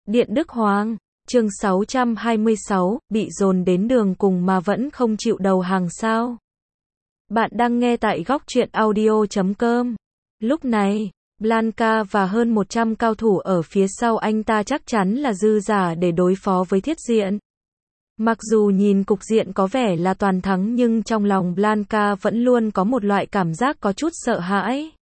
Điện Đức Hoàng, chương 626, bị dồn đến đường cùng mà vẫn không chịu đầu hàng sao? Bạn đang nghe tại góc truyện audio.com. Lúc này, Blanca và hơn 100 cao thủ ở phía sau anh ta chắc chắn là dư giả để đối phó với Thiết Diện. Mặc dù nhìn cục diện có vẻ là toàn thắng nhưng trong lòng Blanca vẫn luôn có một loại cảm giác có chút sợ hãi.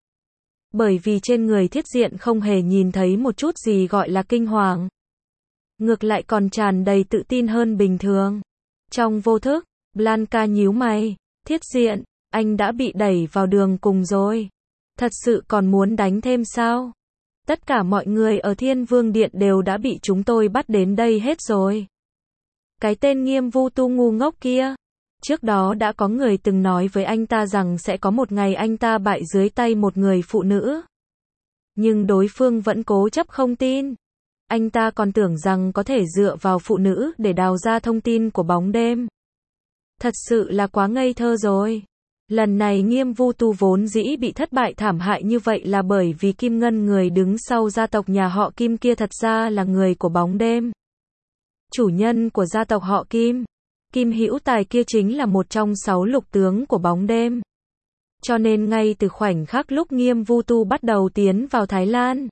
Bởi vì trên người Thiết Diện không hề nhìn thấy một chút gì gọi là kinh hoàng. Ngược lại còn tràn đầy tự tin hơn bình thường. Trong vô thức, Blanca nhíu mày, Thiết Diện, anh đã bị đẩy vào đường cùng rồi. Thật sự còn muốn đánh thêm sao? Tất cả mọi người ở Thiên Vương Điện đều đã bị chúng tôi bắt đến đây hết rồi. Cái tên Nghiêm Vu Tu ngu ngốc kia. Trước đó đã có người từng nói với anh ta rằng sẽ có một ngày anh ta bại dưới tay một người phụ nữ. Nhưng đối phương vẫn cố chấp không tin. Anh ta còn tưởng rằng có thể dựa vào phụ nữ để đào ra thông tin của bóng đêm. Thật sự là quá ngây thơ rồi. Lần này Nghiêm Vu Tu vốn dĩ bị thất bại thảm hại như vậy là bởi vì Kim Ngân, người đứng sau gia tộc nhà họ Kim kia, thật ra là người của bóng đêm. Chủ nhân của gia tộc họ Kim, Kim Hữu Tài kia chính là một trong 6 lục tướng của bóng đêm. Cho nên ngay từ khoảnh khắc lúc Nghiêm Vu Tu bắt đầu tiến vào Thái Lan,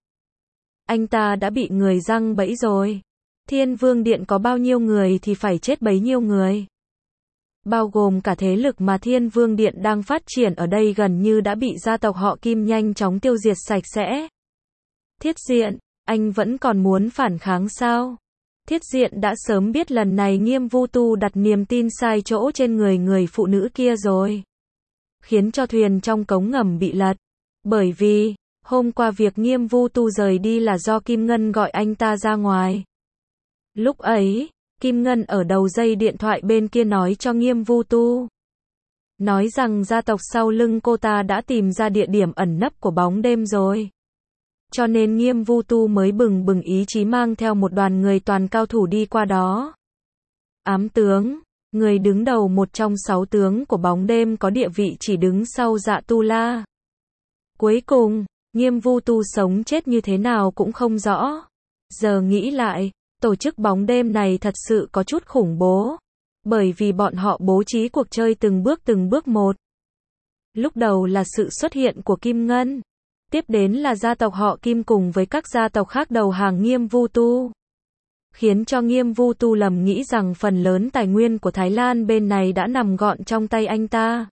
anh ta đã bị người giăng bẫy rồi. Thiên Vương Điện có bao nhiêu người thì phải chết bấy nhiêu người. Bao gồm cả thế lực mà Thiên Vương Điện đang phát triển ở đây gần như đã bị gia tộc họ Kim nhanh chóng tiêu diệt sạch sẽ. Thiết Diện, anh vẫn còn muốn phản kháng sao? Thiết Diện đã sớm biết lần này Nghiêm Vu Tu đặt niềm tin sai chỗ trên người phụ nữ kia rồi. Khiến cho thuyền trong cống ngầm bị lật. Bởi vì, hôm qua việc Nghiêm Vu Tu rời đi là do Kim Ngân gọi anh ta ra ngoài. Lúc ấy, Kim Ngân ở đầu dây điện thoại bên kia nói cho Nghiêm Vu Tu. Nói rằng gia tộc sau lưng cô ta đã tìm ra địa điểm ẩn nấp của bóng đêm rồi. Cho nên Nghiêm Vu Tu mới bừng ý chí mang theo một đoàn người toàn cao thủ đi qua đó. Ám tướng, người đứng đầu một trong 6 tướng của bóng đêm có địa vị chỉ đứng sau Dạ Tu La. Cuối cùng, Nghiêm Vu Tu sống chết như thế nào cũng không rõ. Giờ nghĩ lại, tổ chức bóng đêm này thật sự có chút khủng bố. Bởi vì bọn họ bố trí cuộc chơi từng bước một. Lúc đầu là sự xuất hiện của Kim Ngân. Tiếp đến là gia tộc họ Kim cùng với các gia tộc khác đầu hàng Nghiêm Vu Tu. Khiến cho Nghiêm Vu Tu lầm nghĩ rằng phần lớn tài nguyên của Thái Lan bên này đã nằm gọn trong tay anh ta.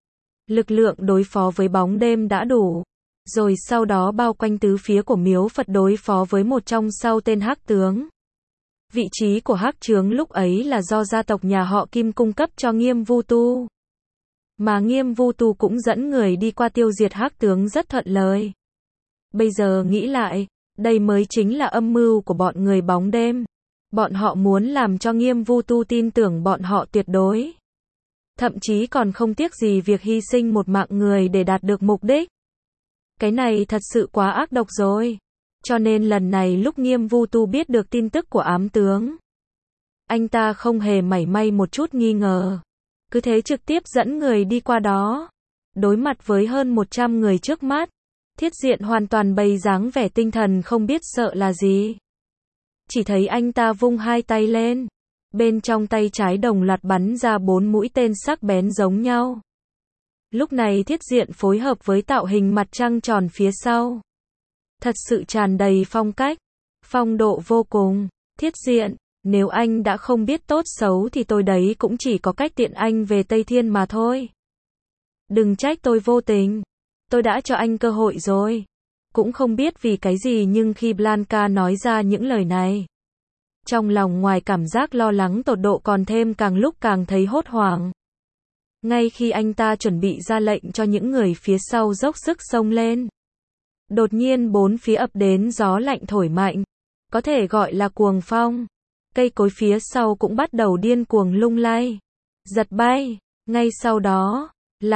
Lực lượng đối phó với bóng đêm đã đủ. Rồi sau đó bao quanh tứ phía của miếu Phật đối phó với một trong 6 tên hắc tướng. Vị trí của hắc trướng lúc ấy là do gia tộc nhà họ Kim cung cấp cho Nghiêm Vu Tu. Mà Nghiêm Vu Tu cũng dẫn người đi qua tiêu diệt hắc tướng rất thuận lợi. Bây giờ nghĩ lại, đây mới chính là âm mưu của bọn người bóng đêm. Bọn họ muốn làm cho Nghiêm Vu Tu tin tưởng bọn họ tuyệt đối. Thậm chí còn không tiếc gì việc hy sinh một mạng người để đạt được mục đích. Cái này thật sự quá ác độc rồi. Cho nên lần này lúc Nghiêm Vu Tu biết được tin tức của ám tướng, anh ta không hề mảy may một chút nghi ngờ. Cứ thế trực tiếp dẫn người đi qua đó. Đối mặt với hơn 100 người trước mắt, Thiết Diện hoàn toàn bày dáng vẻ tinh thần không biết sợ là gì. Chỉ thấy anh ta vung hai tay lên. Bên trong tay trái đồng loạt bắn ra 4 mũi tên sắc bén giống nhau. Lúc này Thiết Diện phối hợp với tạo hình mặt trăng tròn phía sau. Thật sự tràn đầy phong cách, phong độ vô cùng. Thiết Diện, nếu anh đã không biết tốt xấu thì tôi đấy cũng chỉ có cách tiện anh về Tây Thiên mà thôi. Đừng trách tôi vô tình. Tôi đã cho anh cơ hội rồi. Cũng không biết vì cái gì nhưng khi Blanca nói ra những lời này, trong lòng ngoài cảm giác lo lắng tột độ còn thêm càng lúc càng thấy hốt hoảng. Ngay khi anh ta chuẩn bị ra lệnh cho những người phía sau dốc sức xông lên, đột nhiên bốn phía ập đến gió lạnh thổi mạnh, có thể gọi là cuồng phong. Cây cối phía sau cũng bắt đầu điên cuồng lung lay, giật bay. Ngay sau đó,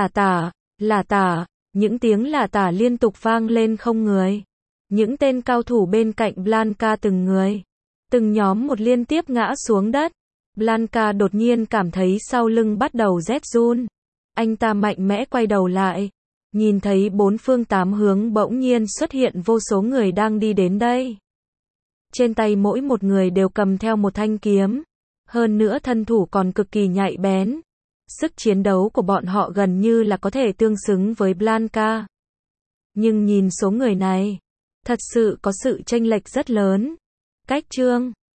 là tả, những tiếng là tả liên tục vang lên không người. Những tên cao thủ bên cạnh Blanca từng nhóm một liên tiếp ngã xuống đất. Blanca đột nhiên cảm thấy sau lưng bắt đầu rét run. Anh ta mạnh mẽ quay đầu lại, nhìn thấy 4 phương 8 hướng bỗng nhiên xuất hiện vô số người đang đi đến đây. Trên tay mỗi một người đều cầm theo một thanh kiếm. Hơn nữa thân thủ còn cực kỳ nhạy bén. Sức chiến đấu của bọn họ gần như là có thể tương xứng với Blanca. Nhưng nhìn số người này, thật sự có sự chênh lệch rất lớn. Cách Chương